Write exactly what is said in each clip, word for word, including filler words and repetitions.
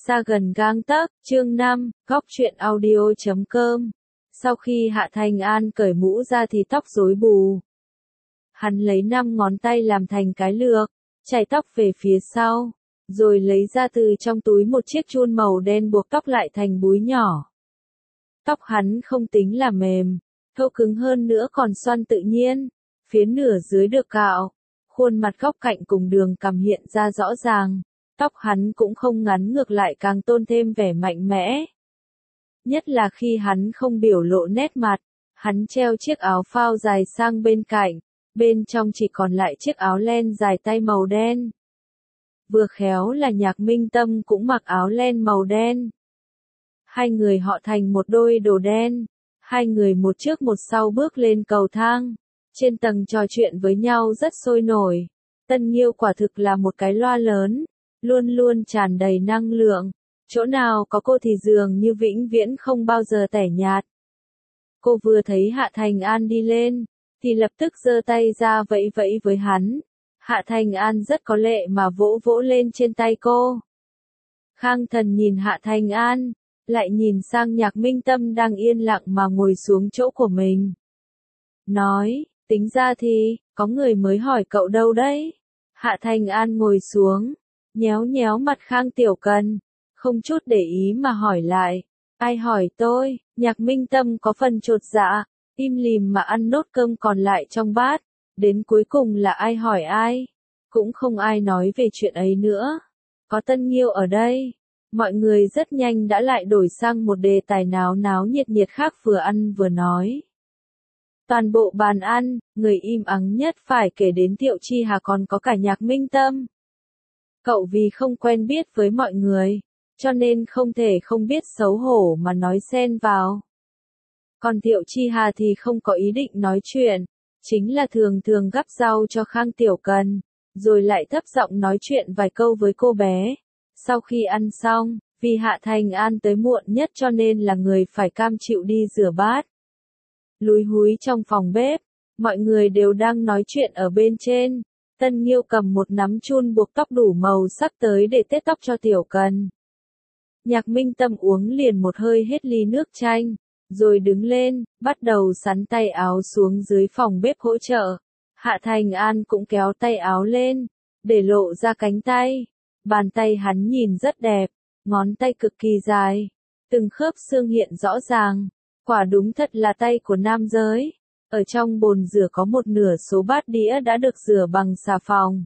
Xa gần gang tấc, chương năm, góc truyện audio chấm com. Sau khi Hạ Thành An cởi mũ ra thì tóc rối bù. Hắn lấy năm ngón tay làm thành cái lược, chải tóc về phía sau, rồi lấy ra từ trong túi một chiếc chun màu đen buộc tóc lại thành búi nhỏ. Tóc hắn không tính là mềm, thô cứng hơn nữa còn xoăn tự nhiên, phía nửa dưới được cạo, khuôn mặt góc cạnh cùng đường cằm hiện ra rõ ràng. Tóc hắn cũng không ngắn, ngược lại càng tôn thêm vẻ mạnh mẽ. Nhất là khi hắn không biểu lộ nét mặt, hắn treo chiếc áo phao dài sang bên cạnh, bên trong chỉ còn lại chiếc áo len dài tay màu đen. Vừa khéo là Nhạc Minh Tâm cũng mặc áo len màu đen. Hai người họ thành một đôi đồ đen, hai người một trước một sau bước lên cầu thang, trên tầng trò chuyện với nhau rất sôi nổi. Tân Nghiêu quả thực là một cái loa lớn, luôn luôn tràn đầy năng lượng, chỗ nào có cô thì dường như vĩnh viễn không bao giờ tẻ nhạt. Cô vừa thấy Hạ Thành An đi lên, thì lập tức giơ tay ra vẫy vẫy với hắn. Hạ Thành An rất có lệ mà vỗ vỗ lên trên tay cô. Khang Thần nhìn Hạ Thành An, lại nhìn sang Nhạc Minh Tâm đang yên lặng mà ngồi xuống chỗ của mình. Nói, tính ra thì, có người mới hỏi cậu đâu đấy? Hạ Thành An ngồi xuống, nhéo nhéo mặt Khang Tiểu Cần, không chút để ý mà hỏi lại. Ai hỏi tôi? Nhạc Minh Tâm có phần chột dạ, im lìm mà ăn nốt cơm còn lại trong bát. Đến cuối cùng là ai hỏi ai? Cũng không ai nói về chuyện ấy nữa. Có Tân Nghiêu ở đây. Mọi người rất nhanh đã lại đổi sang một đề tài náo náo nhiệt nhiệt khác, vừa ăn vừa nói. Toàn bộ bàn ăn, người im ắng nhất phải kể đến Thiệu Chi Hà, còn có cả Nhạc Minh Tâm. Cậu vì không quen biết với mọi người, cho nên không thể không biết xấu hổ mà nói xen vào. Còn Thiệu Chi Hà thì không có ý định nói chuyện, chính là thường thường gắp rau cho Khang Tiểu Cần, rồi lại thấp giọng nói chuyện vài câu với cô bé. Sau khi ăn xong, vì Hạ Thành An tới muộn nhất cho nên là người phải cam chịu đi rửa bát. Lúi húi trong phòng bếp, mọi người đều đang nói chuyện ở bên trên. Tân Nghiêu cầm một nắm chun buộc tóc đủ màu sắc tới để tết tóc cho Tiểu Cần. Nhạc Minh Tâm uống liền một hơi hết ly nước chanh, rồi đứng lên, bắt đầu sắn tay áo xuống dưới phòng bếp hỗ trợ. Hạ Thành An cũng kéo tay áo lên, để lộ ra cánh tay. Bàn tay hắn nhìn rất đẹp, ngón tay cực kỳ dài, từng khớp xương hiện rõ ràng, quả đúng thật là tay của nam giới. Ở trong bồn rửa có một nửa số bát đĩa đã được rửa bằng xà phòng.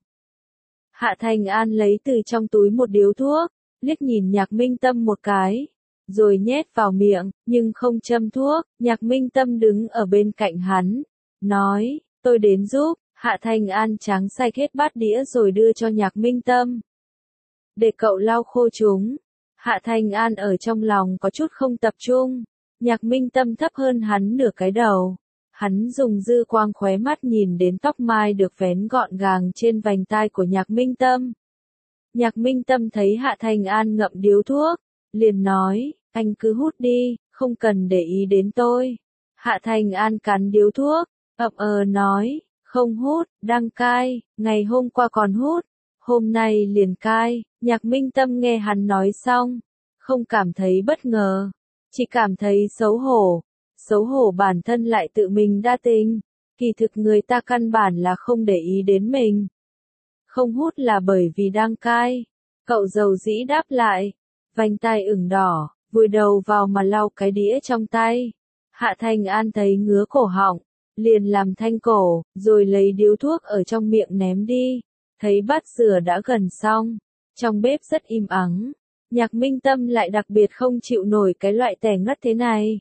Hạ Thành An lấy từ trong túi một điếu thuốc, liếc nhìn Nhạc Minh Tâm một cái, rồi nhét vào miệng, nhưng không châm thuốc. Nhạc Minh Tâm đứng ở bên cạnh hắn, nói, tôi đến giúp. Hạ Thành An tráng sạch hết bát đĩa rồi đưa cho Nhạc Minh Tâm. Để cậu lau khô chúng. Hạ Thành An ở trong lòng có chút không tập trung. Nhạc Minh Tâm thấp hơn hắn nửa cái đầu. Hắn dùng dư quang khóe mắt nhìn đến tóc mai được vén gọn gàng trên vành tai của Nhạc Minh Tâm. Nhạc Minh Tâm thấy Hạ Thành An ngậm điếu thuốc, liền nói, anh cứ hút đi, không cần để ý đến tôi. Hạ Thành An cắn điếu thuốc, ậm ờ nói, không hút, đang cai, ngày hôm qua còn hút, hôm nay liền cai. Nhạc Minh Tâm nghe hắn nói xong, không cảm thấy bất ngờ, chỉ cảm thấy xấu hổ. Xấu hổ bản thân lại tự mình đa tình, kỳ thực người ta căn bản là không để ý đến mình. Không hút là bởi vì đang cai. Cậu dầu dĩ đáp lại, vành tai ửng đỏ, vùi đầu vào mà lau cái đĩa trong tay. Hạ Thành An thấy ngứa cổ họng, liền làm thanh cổ, rồi lấy điếu thuốc ở trong miệng ném đi. Thấy bát rửa đã gần xong, trong bếp rất im ắng. Nhạc Minh Tâm lại đặc biệt không chịu nổi cái loại tẻ ngắt thế này.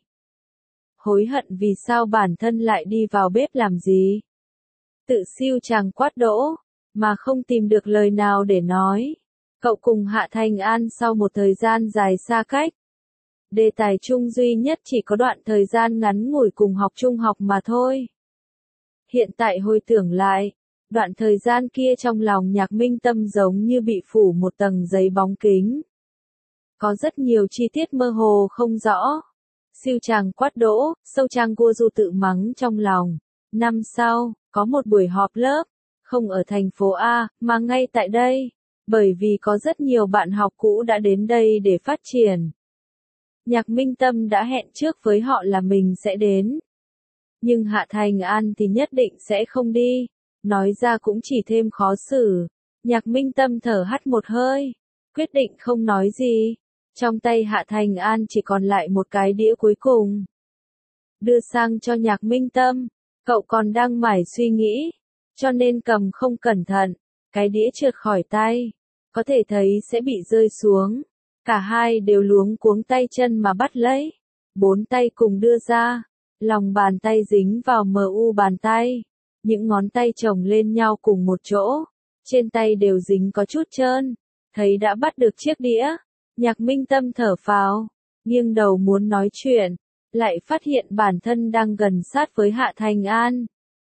Hối hận vì sao bản thân lại đi vào bếp làm gì. Tự siêu chàng quát đỗ, mà không tìm được lời nào để nói. Cậu cùng Hạ Thành An sau một thời gian dài xa cách. Đề tài chung duy nhất chỉ có đoạn thời gian ngắn ngủi cùng học trung học mà thôi. Hiện tại hồi tưởng lại, đoạn thời gian kia trong lòng Nhạc Minh Tâm giống như bị phủ một tầng giấy bóng kính. Có rất nhiều chi tiết mơ hồ không rõ. Siêu chàng quát đỗ, sâu chàng Gua Du tự mắng trong lòng. Năm sau, có một buổi họp lớp, không ở thành phố A, mà ngay tại đây. bởi vì có rất nhiều bạn học cũ đã đến đây để phát triển. Nhạc Minh Tâm đã hẹn trước với họ là mình sẽ đến. Nhưng Hạ Thành An thì nhất định sẽ không đi. Nói ra cũng chỉ thêm khó xử. Nhạc Minh Tâm thở hắt một hơi. Quyết định không nói gì. Trong tay Hạ Thành An chỉ còn lại một cái đĩa cuối cùng. Đưa sang cho Nhạc Minh Tâm. Cậu còn đang mải suy nghĩ. Cho nên cầm không cẩn thận. Cái đĩa trượt khỏi tay. Có thể thấy sẽ bị rơi xuống. Cả hai đều luống cuống tay chân mà bắt lấy. Bốn tay cùng đưa ra. Lòng bàn tay dính vào mờ u bàn tay. Những ngón tay chồng lên nhau cùng một chỗ. Trên tay đều dính có chút trơn. Thấy đã bắt được chiếc đĩa. Nhạc Minh Tâm thở phào. Nghiêng đầu muốn nói chuyện. Lại phát hiện bản thân đang gần sát với Hạ Thành An.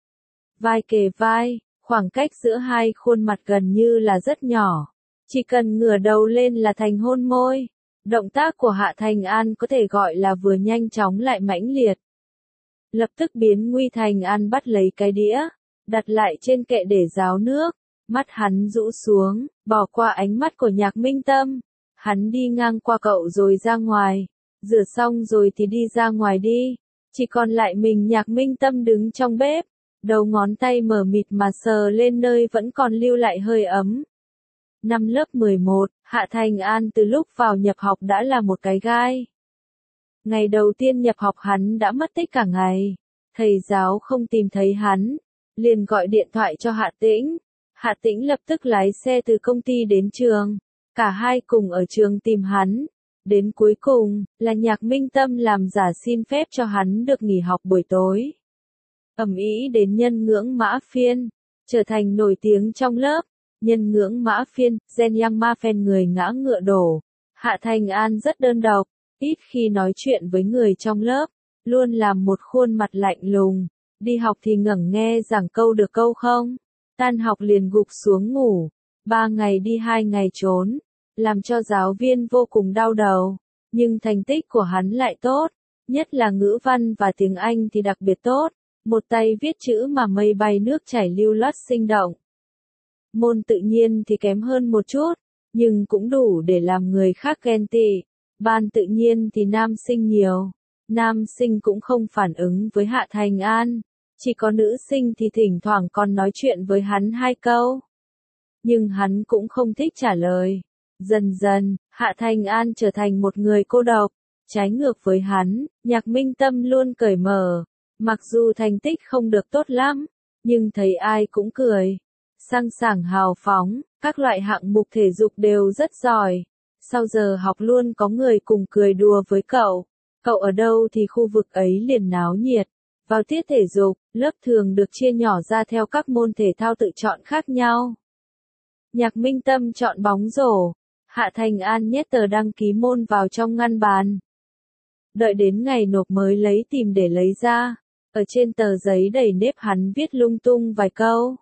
Vai kề vai. Khoảng cách giữa hai khuôn mặt gần như là rất nhỏ. Chỉ cần ngửa đầu lên là thành hôn môi. Động tác của Hạ Thành An có thể gọi là vừa nhanh chóng lại mãnh liệt. Lập tức biến nguy thành an bắt lấy cái đĩa, đặt lại trên kệ để ráo nước. Mắt hắn rũ xuống, bỏ qua ánh mắt của Nhạc Minh Tâm. Hắn đi ngang qua cậu rồi ra ngoài. Rửa xong rồi thì đi ra ngoài đi. Chỉ còn lại mình Nhạc Minh Tâm đứng trong bếp. Đầu ngón tay mờ mịt mà sờ lên nơi vẫn còn lưu lại hơi ấm. Năm lớp mười một, Hạ Thành An từ lúc vào nhập học đã là một cái gai. Ngày đầu tiên nhập học hắn đã mất tích cả ngày. Thầy giáo không tìm thấy hắn. Liền gọi điện thoại cho Hạ Tĩnh. Hạ Tĩnh lập tức lái xe từ công ty đến trường. Cả hai cùng ở trường tìm hắn. Đến cuối cùng, là Nhạc Minh Tâm làm giả xin phép cho hắn được nghỉ học buổi tối. Ầm ĩ đến nhân ngưỡng mã phiên. Trở thành nổi tiếng trong lớp. Nhân ngưỡng mã phiên, Gen Yang Ma Phen người ngã ngựa đổ. Hạ Thành An rất đơn độc. Ít khi nói chuyện với người trong lớp. Luôn làm một khuôn mặt lạnh lùng. Đi học thì ngẩng nghe giảng câu được câu không. Tan học liền gục xuống ngủ. Ba ngày đi hai ngày trốn. Làm cho giáo viên vô cùng đau đầu. Nhưng thành tích của hắn lại tốt. Nhất là ngữ văn và tiếng Anh thì đặc biệt tốt. Một tay viết chữ mà mây bay nước chảy lưu loát sinh động. Môn tự nhiên thì kém hơn một chút. Nhưng cũng đủ để làm người khác ghen tị. Ban tự nhiên thì nam sinh nhiều. Nam sinh cũng không phản ứng với Hạ Thành An. Chỉ có nữ sinh thì thỉnh thoảng còn nói chuyện với hắn hai câu. Nhưng hắn cũng không thích trả lời. Dần dần, Hạ Thành An trở thành một người cô độc. Trái ngược với hắn, Nhạc Minh Tâm luôn cởi mở. Mặc dù thành tích không được tốt lắm, nhưng thấy ai cũng cười. Sang sảng hào phóng, các loại hạng mục thể dục đều rất giỏi. Sau giờ học luôn có người cùng cười đùa với cậu. Cậu ở đâu thì khu vực ấy liền náo nhiệt. Vào tiết thể dục, lớp thường được chia nhỏ ra theo các môn thể thao tự chọn khác nhau. Nhạc Minh Tâm chọn bóng rổ. Hạ Thành An nhét tờ đăng ký môn vào trong ngăn bàn. Đợi đến ngày nộp mới lấy tìm để lấy ra. Ở trên tờ giấy đầy nếp hắn viết lung tung vài câu.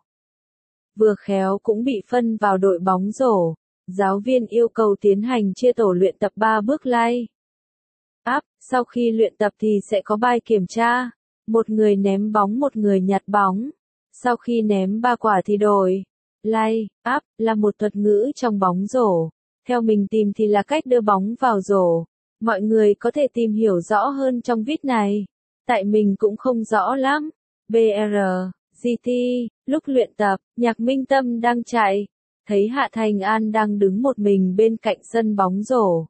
Vừa khéo cũng bị phân vào đội bóng rổ. Giáo viên yêu cầu tiến hành chia tổ luyện tập ba bước lay. Áp, sau khi luyện tập thì sẽ có bài kiểm tra. Một người ném bóng một người nhặt bóng. Sau khi ném ba quả thì đổi. Lay, áp, là một thuật ngữ trong bóng rổ. Theo mình tìm thì là cách đưa bóng vào rổ. Mọi người có thể tìm hiểu rõ hơn trong viết này. Tại mình cũng không rõ lắm. bê rờ, giê tê, lúc luyện tập, Nhạc Minh Tâm đang chạy. Thấy Hạ Thành An đang đứng một mình bên cạnh sân bóng rổ.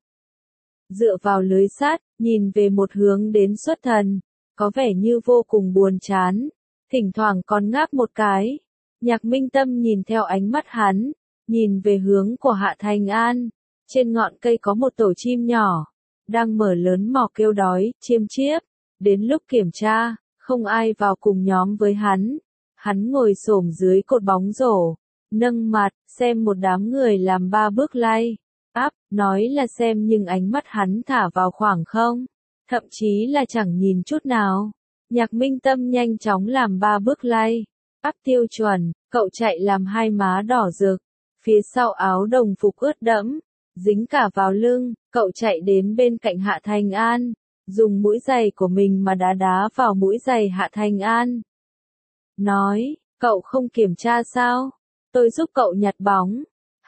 Dựa vào lưới sắt, nhìn về một hướng đến xuất thần. Có vẻ như vô cùng buồn chán. Thỉnh thoảng còn ngáp một cái. Nhạc Minh Tâm nhìn theo ánh mắt hắn. Nhìn về hướng của Hạ Thành An. Trên ngọn cây có một tổ chim nhỏ. Đang mở lớn mỏ kêu đói, chiêm chiếp. Đến lúc kiểm tra, không ai vào cùng nhóm với hắn. Hắn ngồi xổm dưới cột bóng rổ. Nâng mặt, xem một đám người làm ba bước lay. Áp, nói là xem nhưng ánh mắt hắn thả vào khoảng không. Thậm chí là chẳng nhìn chút nào. Nhạc Minh Tâm nhanh chóng làm ba bước lay. Áp tiêu chuẩn, cậu chạy làm hai má đỏ rực. Phía sau áo đồng phục ướt đẫm. Dính cả vào lưng, cậu chạy đến bên cạnh Hạ Thành An. Dùng mũi giày của mình mà đá đá vào mũi giày Hạ Thành An. Nói, cậu không kiểm tra sao? Tôi giúp cậu nhặt bóng.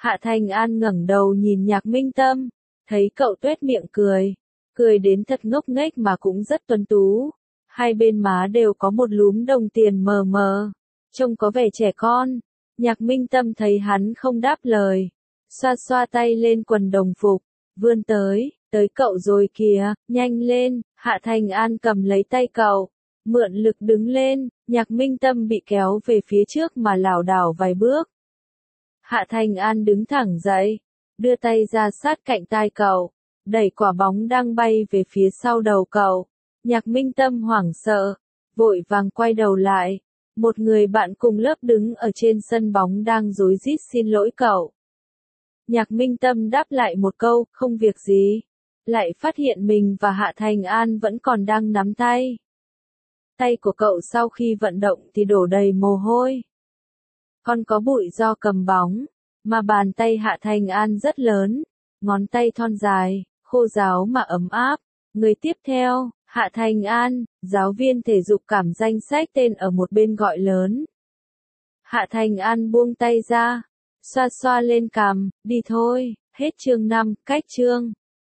Hạ Thành An ngẩng đầu nhìn Nhạc Minh Tâm, thấy cậu tuét miệng cười, cười đến thật ngốc nghếch mà cũng rất tuấn tú. Hai bên má đều có một lúm đồng tiền mờ mờ, trông có vẻ trẻ con. Nhạc Minh Tâm thấy hắn không đáp lời, xoa xoa tay lên quần đồng phục, vươn tới, tới cậu rồi kìa, nhanh lên. Hạ Thành An cầm lấy tay cậu, mượn lực đứng lên. Nhạc Minh Tâm bị kéo về phía trước mà lảo đảo vài bước. Hạ Thành An đứng thẳng dậy, đưa tay ra sát cạnh tai cậu, đẩy quả bóng đang bay về phía sau đầu cậu. Nhạc Minh Tâm hoảng sợ, vội vàng quay đầu lại. Một người bạn cùng lớp đứng ở trên sân bóng đang rối rít xin lỗi cậu. Nhạc Minh Tâm đáp lại một câu, không việc gì. Lại phát hiện mình và Hạ Thành An vẫn còn đang nắm tay. Tay của cậu sau khi vận động thì đổ đầy mồ hôi. Còn có bụi do cầm bóng, mà bàn tay Hạ Thành An rất lớn, ngón tay thon dài, khô ráo mà ấm áp. Người tiếp theo, Hạ Thành An, giáo viên thể dục cảm danh sách tên ở một bên gọi lớn. Hạ Thành An buông tay ra, xoa xoa lên cằm, đi thôi, hết chương năm, cách chương.